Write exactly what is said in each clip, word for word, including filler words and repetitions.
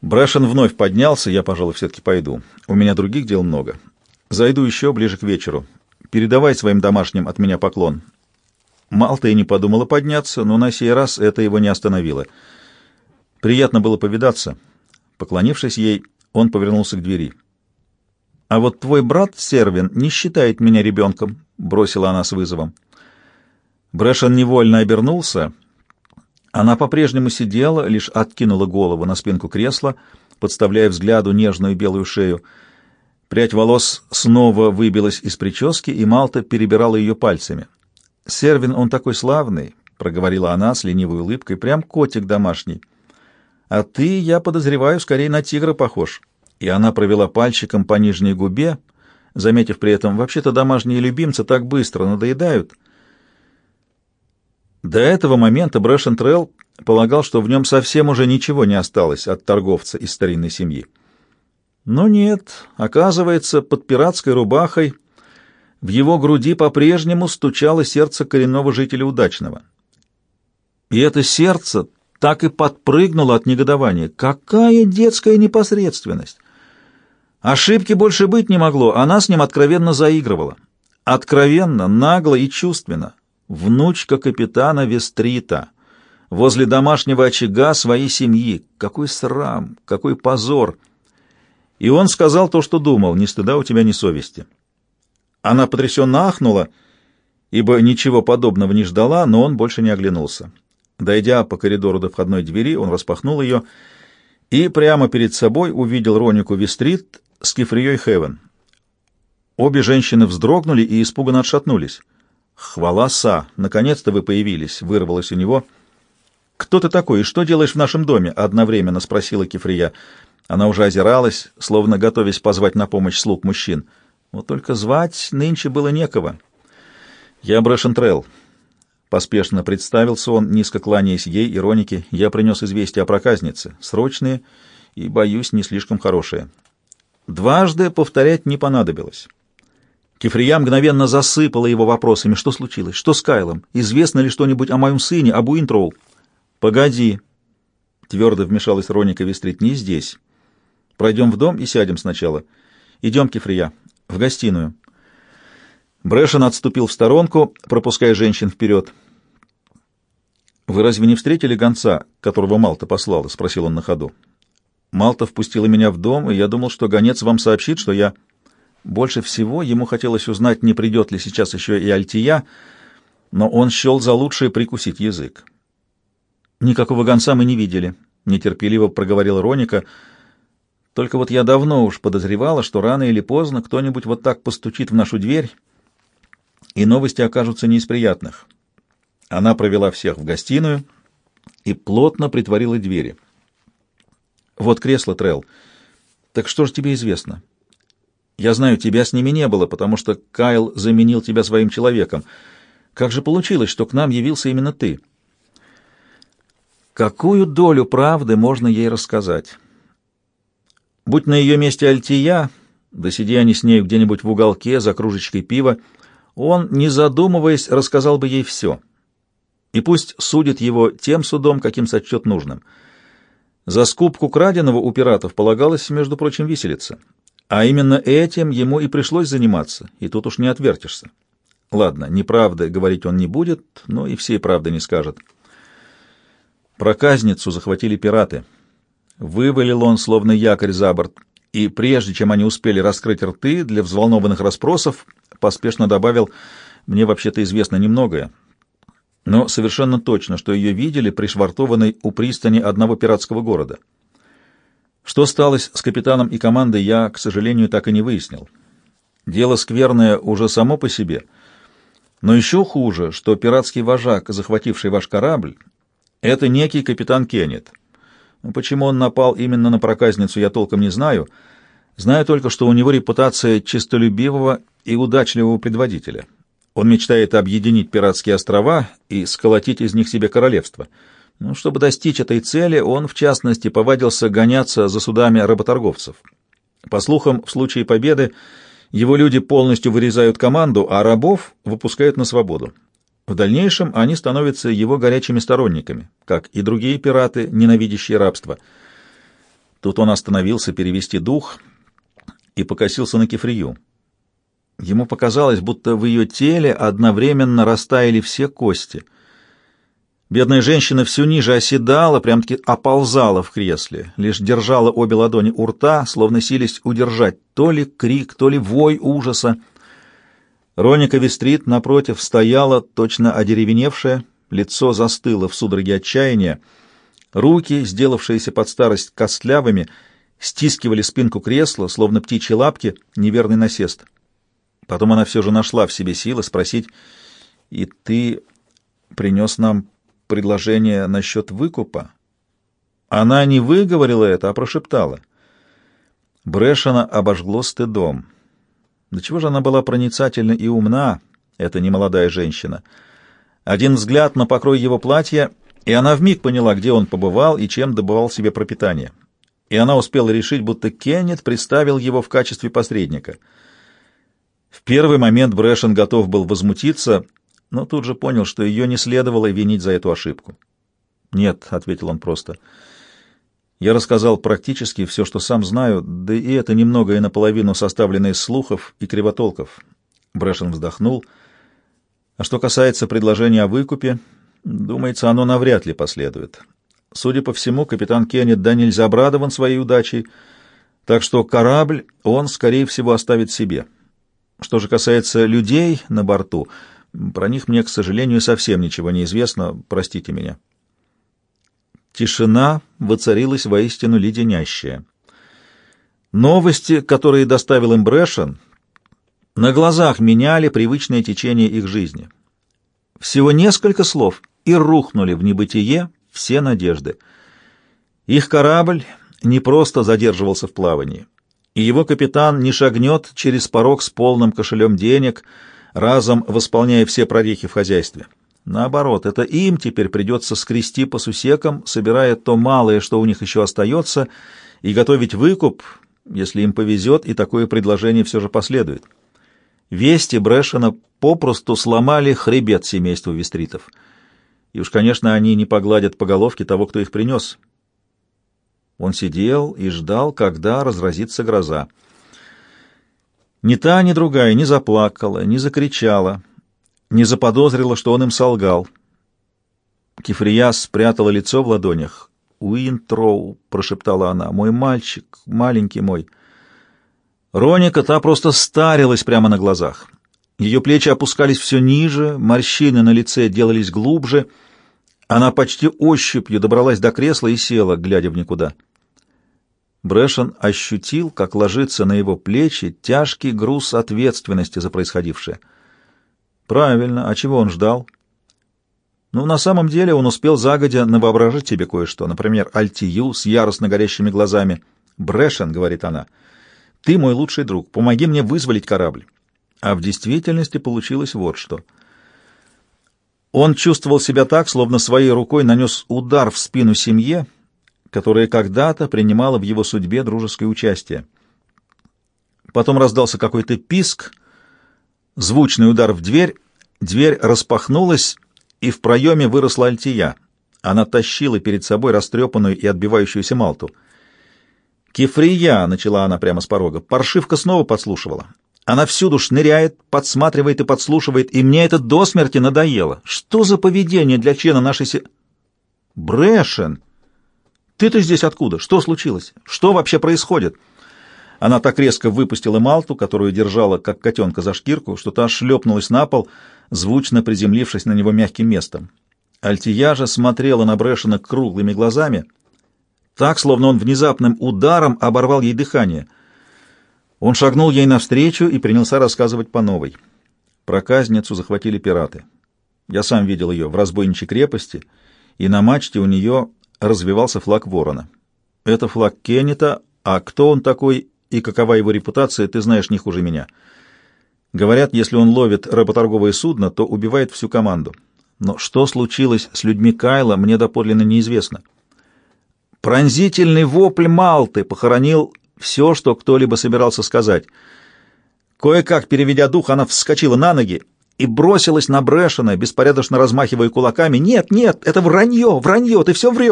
Брэшен вновь поднялся, я, пожалуй, все-таки пойду. У меня других дел много. Зайду еще ближе к вечеру. Передавай своим домашним от меня поклон. Малта и не подумала подняться, но на сей раз это его не остановило. Приятно было повидаться. Поклонившись ей, он повернулся к двери. «А вот твой брат, Сервин, не считает меня ребенком», — бросила она с вызовом. Брэшен невольно обернулся. Она по-прежнему сидела, лишь откинула голову на спинку кресла, подставляя взгляду нежную белую шею. Прядь волос снова выбилась из прически, и Малта перебирала ее пальцами. «Сервин, он такой славный», — проговорила она с ленивой улыбкой, — «прям котик домашний. А ты, я подозреваю, скорее на тигра похож». И она провела пальчиком по нижней губе, заметив при этом, вообще-то домашние любимцы так быстро надоедают. До этого момента Брэшен Трелл полагал, что в нем совсем уже ничего не осталось от торговца из старинной семьи. Но нет, оказывается, под пиратской рубахой в его груди по-прежнему стучало сердце коренного жителя Удачного. И это сердце так и подпрыгнуло от негодования. Какая детская непосредственность! Ошибки больше быть не могло, она с ним откровенно заигрывала. Откровенно, нагло и чувственно. Внучка капитана Вестрита, возле домашнего очага своей семьи. Какой срам, какой позор! И он сказал то, что думал, ни стыда у тебя, ни совести. Она потрясенно ахнула, ибо ничего подобного не ждала, но он больше не оглянулся. Дойдя по коридору до входной двери, он распахнул ее и прямо перед собой увидел Ронику Вестрит с Кефрией Хевен. Обе женщины вздрогнули и испуганно отшатнулись. «Хвала Са! Наконец-то вы появились!» — вырвалось у него. «Кто ты такой и что делаешь в нашем доме?» — одновременно спросила Кефрия. Она уже озиралась, словно готовясь позвать на помощь слуг мужчин. Вот только звать нынче было некого. «Я Брэшен Трелл», — поспешно представился он, низко кланяясь ей и Ронике. «Я принес известия о проказнице, срочные и, боюсь, не слишком хорошие». Дважды повторять не понадобилось. Кефрия мгновенно засыпала его вопросами. Что случилось? Что с Кайлом? Известно ли что-нибудь о моем сыне, об Уинтроул? «Погоди», — твердо вмешалась Роника Вестрит, — «не здесь. Пройдем в дом и сядем сначала. Идем, Кефрия, в гостиную». Брэшен отступил в сторонку, пропуская женщин вперед. «Вы разве не встретили гонца, которого Малта послала?» — спросил он на ходу. «Малта впустила меня в дом, и я думал, что гонец вам сообщит, что я...» Больше всего ему хотелось узнать, не придет ли сейчас еще и Альтия, но он счел за лучшее прикусить язык. «Никакого гонца мы не видели», — нетерпеливо проговорила Роника. «Только вот я давно уж подозревала, что рано или поздно кто-нибудь вот так постучит в нашу дверь, и новости окажутся не из приятных». Она провела всех в гостиную и плотно притворила двери. «Вот кресло, Трелл. Так что же тебе известно? Я знаю, тебя с ними не было, потому что Кайл заменил тебя своим человеком. Как же получилось, что к нам явился именно ты?» Какую долю правды можно ей рассказать? Будь на ее месте Альтия, да сиди они с нею где-нибудь в уголке за кружечкой пива, он, не задумываясь, рассказал бы ей все. И пусть судит его тем судом, каким сочтет нужным. За скупку краденого у пиратов полагалось, между прочим, виселица. А именно этим ему и пришлось заниматься, и тут уж не отвертишься. Ладно, неправды говорить он не будет, но и всей правды не скажет. Проказницу захватили пираты. Вывалил он, словно якорь за борт, и прежде чем они успели раскрыть рты для взволнованных расспросов, поспешно добавил: «Мне вообще-то известно немногое, но совершенно точно, что ее видели пришвартованной у пристани одного пиратского города. Что сталось с капитаном и командой, я, к сожалению, так и не выяснил. Дело скверное уже само по себе, но еще хуже, что пиратский вожак, захвативший ваш корабль, это некий капитан Кеннет. Почему он напал именно на проказницу, я толком не знаю. Знаю только, что у него репутация честолюбивого и удачливого предводителя. Он мечтает объединить пиратские острова и сколотить из них себе королевство. Но чтобы достичь этой цели, он, в частности, повадился гоняться за судами работорговцев. По слухам, в случае победы его люди полностью вырезают команду, а рабов выпускают на свободу. В дальнейшем они становятся его горячими сторонниками, как и другие пираты, ненавидящие рабство. Тут он остановился перевести дух и покосился на Кефрию. Ему показалось, будто в ее теле одновременно растаяли все кости. Бедная женщина все ниже оседала, прям-таки оползала в кресле, лишь держала обе ладони у рта, словно силясь удержать то ли крик, то ли вой ужаса. Роника Вестрит, напротив, стояла, точно одеревеневшая, лицо застыло в судороге отчаяния. Руки, сделавшиеся под старость костлявыми, стискивали спинку кресла, словно птичьи лапки, неверный насест. Потом она все же нашла в себе силы спросить: «И ты принес нам предложение насчет выкупа?» Она не выговорила это, а прошептала. Брэшена обожгло стыдом. До чего же она была проницательна и умна, эта немолодая женщина. Один взгляд на покрой его платья, и она вмиг поняла, где он побывал и чем добывал себе пропитание. И она успела решить, будто Кеннет представил его в качестве посредника. В первый момент Брэшен готов был возмутиться, но тут же понял, что ее не следовало винить за эту ошибку. «Нет», — ответил он просто, — «я рассказал практически все, что сам знаю, да и это немного и наполовину составлено из слухов и кривотолков». Брэшен вздохнул. «А что касается предложения о выкупе, думается, оно навряд ли последует. Судя по всему, капитан Кеннет да нельзя обрадован своей удачей, так что корабль он, скорее всего, оставит себе. Что же касается людей на борту, про них мне, к сожалению, совсем ничего не известно, простите меня». Тишина воцарилась воистину леденящая. Новости, которые доставил им Брэшен, на глазах меняли привычное течение их жизни. Всего несколько слов, и рухнули в небытие все надежды. Их корабль не просто задерживался в плавании, и его капитан не шагнет через порог с полным кошелем денег, разом восполняя все прорехи в хозяйстве. Наоборот, это им теперь придется скрести по сусекам, собирая то малое, что у них еще остается, и готовить выкуп, если им повезет, и такое предложение все же последует. Вести Брэшена попросту сломали хребет семейству Вестритов. И уж, конечно, они не погладят по головке того, кто их принес. Он сидел и ждал, когда разразится гроза. Ни та, ни другая не заплакала, не закричала, не заподозрила, что он им солгал. Кефрия спрятала лицо в ладонях. «Уинтроу», — прошептала она, — «мой мальчик, маленький мой». Роника та просто старилась прямо на глазах. Ее плечи опускались все ниже, морщины на лице делались глубже. Она почти ощупью добралась до кресла и села, глядя в никуда. Брэшен ощутил, как ложится на его плечи тяжкий груз ответственности за происходившее. Правильно, а чего он ждал? Ну, на самом деле он успел загодя навоображать себе кое-что, например, Альтию с яростно горящими глазами. «Брэшен», — говорит она, — «ты мой лучший друг, помоги мне вызволить корабль». А в действительности получилось вот что. Он чувствовал себя так, словно своей рукой нанес удар в спину семье, которая когда-то принимала в его судьбе дружеское участие. Потом раздался какой-то писк, звучный удар в дверь, дверь распахнулась, и в проеме выросла Альтия. Она тащила перед собой растрепанную и отбивающуюся Малту. «Кефрия», — начала она прямо с порога, — паршивка снова подслушивала. Она всюду шныряет, подсматривает и подслушивает, и мне это до смерти надоело. Что за поведение для члена нашей се... Брэшен! Ты-то здесь откуда? Что случилось? Что вообще происходит?» Она так резко выпустила Малту, которую держала, как котенка, за шкирку, что та шлепнулась на пол, звучно приземлившись на него мягким местом. Альтия же смотрела на Брэшена круглыми глазами, так, словно он внезапным ударом оборвал ей дыхание. Он шагнул ей навстречу и принялся рассказывать по новой. Проказницу захватили пираты. Я сам видел ее в разбойничьей крепости, и на мачте у нее развивался флаг ворона. Это флаг Кеннета, а кто он такой и какова его репутация, ты знаешь не хуже меня. Говорят, если он ловит работорговое судно, то убивает всю команду. Но что случилось с людьми Кайла, мне доподлинно неизвестно. Пронзительный вопль Малты похоронил все, что кто-либо собирался сказать. Кое-как, переведя дух, она вскочила на ноги и бросилась на Брэшена, беспорядочно размахивая кулаками. «Нет, нет, это вранье, вранье, ты все врешь!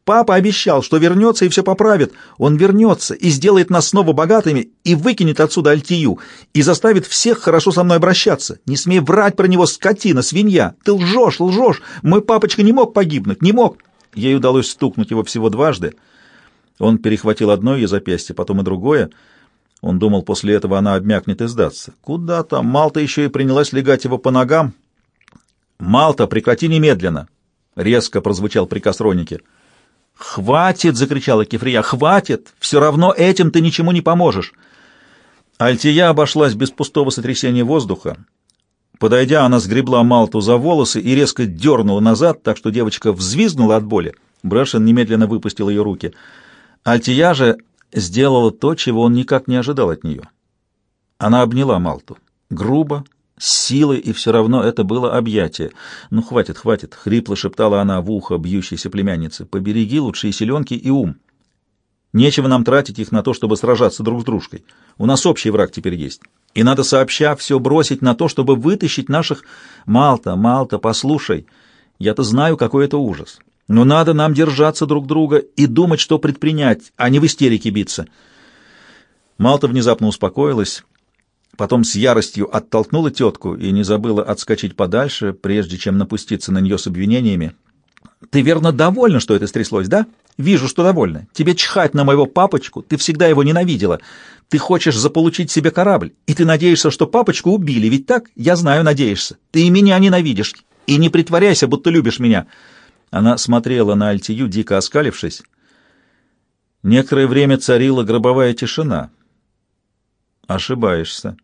Папа обещал, что вернется и все поправит. Он вернется и сделает нас снова богатыми, и выкинет отсюда Альтию, и заставит всех хорошо со мной обращаться. Не смей врать про него, скотина, свинья. Ты лжешь, лжешь. Мой папочка не мог погибнуть, не мог. Ей удалось стукнуть его всего дважды. Он перехватил одно ее запястье, потом и другое. Он думал, после этого она обмякнет и сдастся. Куда там? Малта еще и принялась легать его по ногам. «Малта, прекрати немедленно!» — резко прозвучал приказ Роники. «Хватит!» — закричала Кефрия. «Хватит! Все равно этим ты ничему не поможешь!» Альтия обошлась без пустого сотрясения воздуха. Подойдя, она сгребла Малту за волосы и резко дернула назад, так что девочка взвизгнула от боли. Брэшен немедленно выпустил ее руки. Альтия же сделала то, чего он никак не ожидал от нее. Она обняла Малту. Грубо, с силой, и все равно это было объятие. «Ну, хватит, хватит!» — хрипло шептала она в ухо бьющейся племяннице. «Побереги лучшие силенки и ум. Нечего нам тратить их на то, чтобы сражаться друг с дружкой. У нас общий враг теперь есть. И надо сообща все бросить на то, чтобы вытащить наших... Малта, Малта, послушай, я-то знаю, какой это ужас. Но надо нам держаться друг друга и думать, что предпринять, а не в истерике биться». Малта внезапно успокоилась, потом с яростью оттолкнула тетку и не забыла отскочить подальше, прежде чем напуститься на нее с обвинениями. «Ты, верно, довольна, что это стряслось, да? Вижу, что довольна. Тебе чхать на моего папочку, ты всегда его ненавидела. Ты хочешь заполучить себе корабль, и ты надеешься, что папочку убили, ведь так? Я знаю, надеешься. Ты и меня ненавидишь, и не притворяйся, будто любишь меня». Она смотрела на Альтию, дико оскалившись. Некоторое время царила гробовая тишина. «Ошибаешься».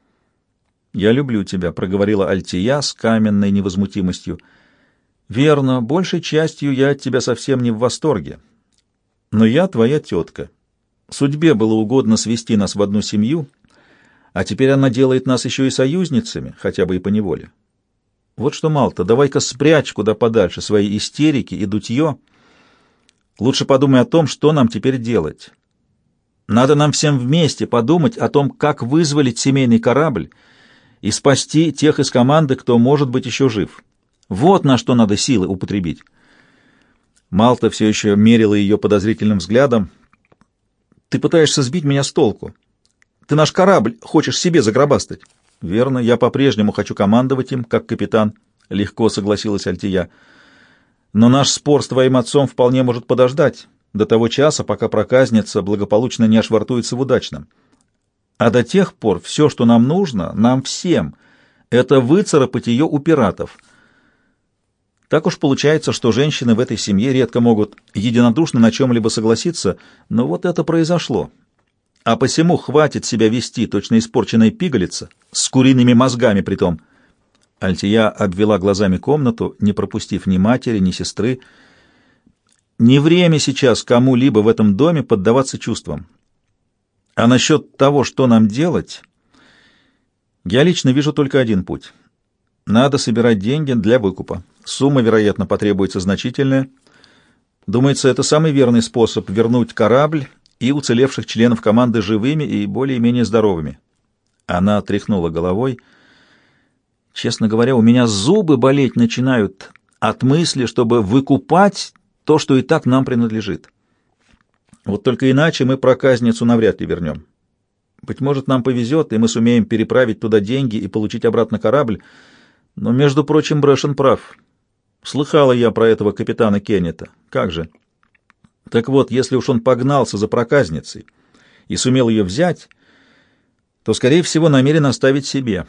«Я люблю тебя», — проговорила Альтия с каменной невозмутимостью. «Верно, большей частью я от тебя совсем не в восторге. Но я твоя тетка. Судьбе было угодно свести нас в одну семью, а теперь она делает нас еще и союзницами, хотя бы и поневоле. Вот что, Малта, давай-ка спрячь куда подальше свои истерики и дутье. Лучше подумай о том, что нам теперь делать. Надо нам всем вместе подумать о том, как вызволить семейный корабль и спасти тех из команды, кто может быть еще жив. Вот на что надо силы употребить». Малта все еще мерила ее подозрительным взглядом. «Ты пытаешься сбить меня с толку. Ты наш корабль хочешь себе загробастать». «Верно, я по-прежнему хочу командовать им, как капитан», — легко согласилась Альтия. «Но наш спор с твоим отцом вполне может подождать до того часа, пока проказница благополучно не ошвартуется в удачном. А до тех пор все, что нам нужно, нам всем, это выцарапать ее у пиратов». Так уж получается, что женщины в этой семье редко могут единодушно на чем-либо согласиться, но вот это произошло. А посему хватит себя вести, точно испорченная пигалица, с куриными мозгами притом. Альтия обвела глазами комнату, не пропустив ни матери, ни сестры. Не время сейчас кому-либо в этом доме поддаваться чувствам. А насчет того, что нам делать, я лично вижу только один путь. Надо собирать деньги для выкупа. Сумма, вероятно, потребуется значительная. Думается, это самый верный способ вернуть корабль и уцелевших членов команды живыми и более-менее здоровыми. Она тряхнула головой. «Честно говоря, у меня зубы болеть начинают от мысли, чтобы выкупать то, что и так нам принадлежит. Вот только иначе мы проказницу навряд ли вернем. Быть может, нам повезет, и мы сумеем переправить туда деньги и получить обратно корабль. Но, между прочим, Брэшен прав. Слыхала я про этого капитана Кеннета. Как же? Так вот, если уж он погнался за проказницей и сумел ее взять, то, скорее всего, намерен оставить себе.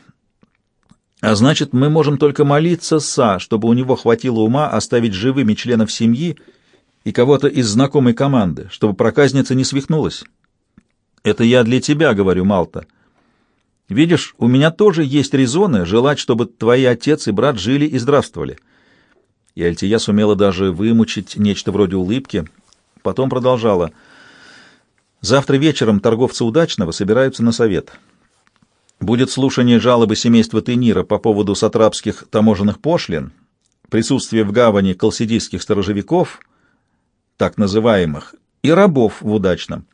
А значит, мы можем только молиться Са, чтобы у него хватило ума оставить живыми членов семьи и кого-то из знакомой команды, чтобы проказница не свихнулась. Это я для тебя говорю, Малта. Видишь, у меня тоже есть резоны желать, чтобы твои отец и брат жили и здравствовали». И Альтия сумела даже вымучить нечто вроде улыбки. Потом продолжала. «Завтра вечером торговцы Удачного собираются на совет. Будет слушание жалобы семейства Тенира по поводу сатрапских таможенных пошлин, присутствие в гавани колсидийских сторожевиков, так называемых, и рабов в Удачном.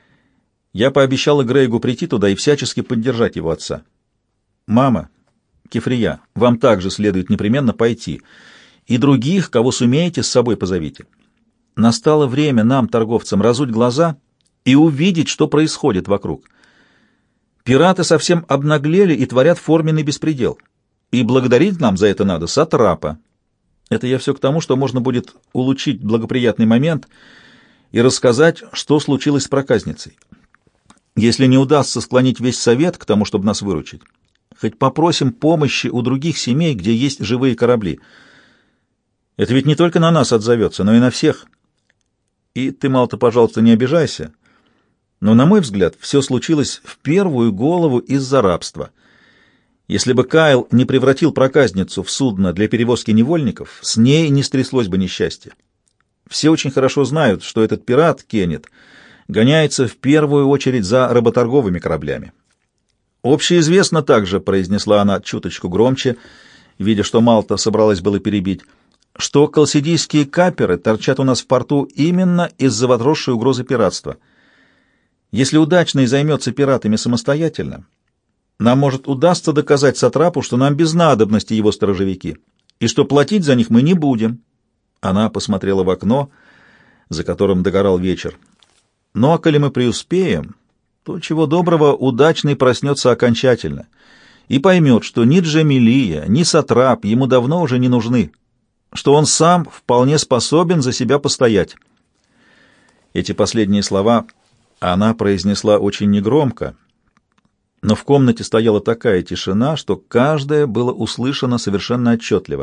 Я пообещала Грейгу прийти туда и всячески поддержать его отца. Мама, Кефрия, вам также следует непременно пойти, и других, кого сумеете, с собой позовите. Настало время нам, торговцам, разуть глаза и увидеть, что происходит вокруг. Пираты совсем обнаглели и творят форменный беспредел. И благодарить нам за это надо сатрапа. Это я все к тому, что можно будет улучшить благоприятный момент и рассказать, что случилось с проказницей. Если не удастся склонить весь совет к тому, чтобы нас выручить, хоть попросим помощи у других семей, где есть живые корабли. Это ведь не только на нас отзовется, но и на всех. И ты, Малта, пожалуйста, не обижайся, но, на мой взгляд, все случилось в первую голову из-за рабства. Если бы Кайл не превратил проказницу в судно для перевозки невольников, с ней не стряслось бы несчастье. Все очень хорошо знают, что этот пират, Кеннет, гоняется в первую очередь за работорговыми кораблями. «Общеизвестно также», — произнесла она чуточку громче, видя, что Малта собралась было перебить, что колсидийские каперы торчат у нас в порту именно из-за возросшей угрозы пиратства. Если удачный займется пиратами самостоятельно, нам, может, удастся доказать сатрапу, что нам без надобности его сторожевики, и что платить за них мы не будем». Она посмотрела в окно, за которым догорал вечер. «Ну, а коли мы преуспеем, то, чего доброго, удачный проснется окончательно и поймет, что ни Джамилия, ни сатрап ему давно уже не нужны, что он сам вполне способен за себя постоять». Эти последние слова она произнесла очень негромко, но в комнате стояла такая тишина, что каждое было услышано совершенно отчетливо.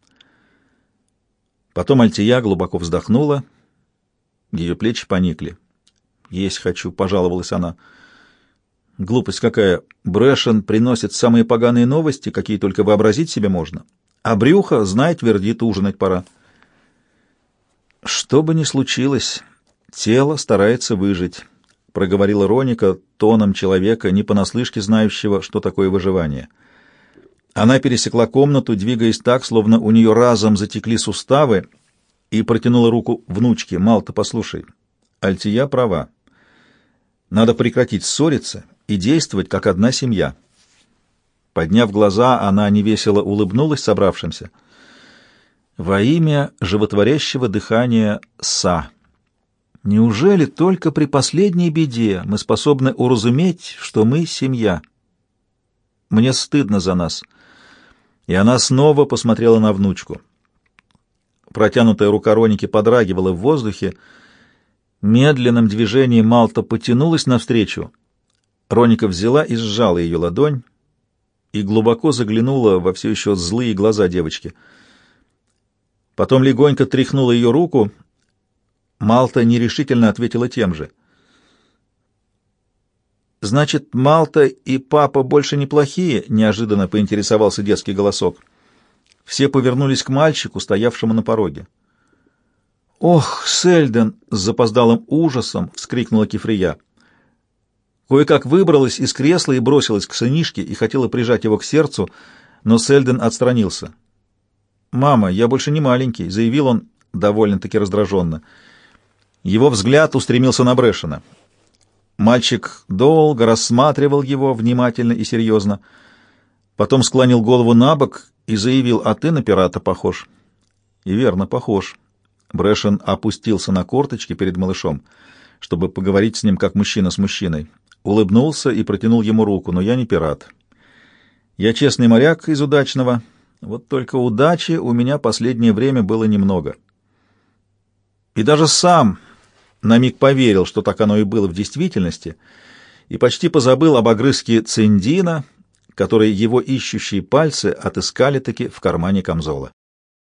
Потом Альтия глубоко вздохнула, ее плечи поникли. «Есть хочу», — пожаловалась она. «Глупость какая! Брэшен приносит самые поганые новости, какие только вообразить себе можно. А брюхо, знай, твердит, ужинать пора». «Что бы ни случилось, тело старается выжить», — проговорила Роника тоном человека, не понаслышке знающего, что такое выживание. Она пересекла комнату, двигаясь так, словно у нее разом затекли суставы, и протянула руку внучке. «Малта, послушай, Альтия права. Надо прекратить ссориться и действовать как одна семья». Подняв глаза, она невесело улыбнулась собравшимся. «Во имя животворящего дыхания Са, неужели только при последней беде мы способны уразуметь, что мы семья? Мне стыдно за нас». И она снова посмотрела на внучку. Протянутая рука Роники подрагивала в воздухе. Медленным движением Малта потянулась навстречу. Роника взяла и сжала ее ладонь и глубоко заглянула во все еще злые глаза девочки. Потом легонько тряхнула ее руку. Малта нерешительно ответила тем же. «Значит, Малта и папа больше неплохие?» — неожиданно поинтересовался детский голосок. Все повернулись к мальчику, стоявшему на пороге. «Ох, Сельден!» — с запоздалым ужасом вскрикнула Кефрия. Кое-как выбралась из кресла и бросилась к сынишке и хотела прижать его к сердцу, но Сельден отстранился. «Мама, я больше не маленький», — заявил он довольно-таки раздраженно. Его взгляд устремился на Брэшена. Мальчик долго рассматривал его внимательно и серьезно, потом склонил голову на бок и заявил: «А ты на пирата похож». И верно, похож. Брэшен опустился на корточки перед малышом, чтобы поговорить с ним как мужчина с мужчиной. Улыбнулся и протянул ему руку: «Но я не пират. Я честный моряк из удачного. Вот только удачи у меня последнее время было немного». И даже сам на миг поверил, что так оно и было в действительности, и почти позабыл об огрызке циндина, который его ищущие пальцы отыскали-таки в кармане камзола.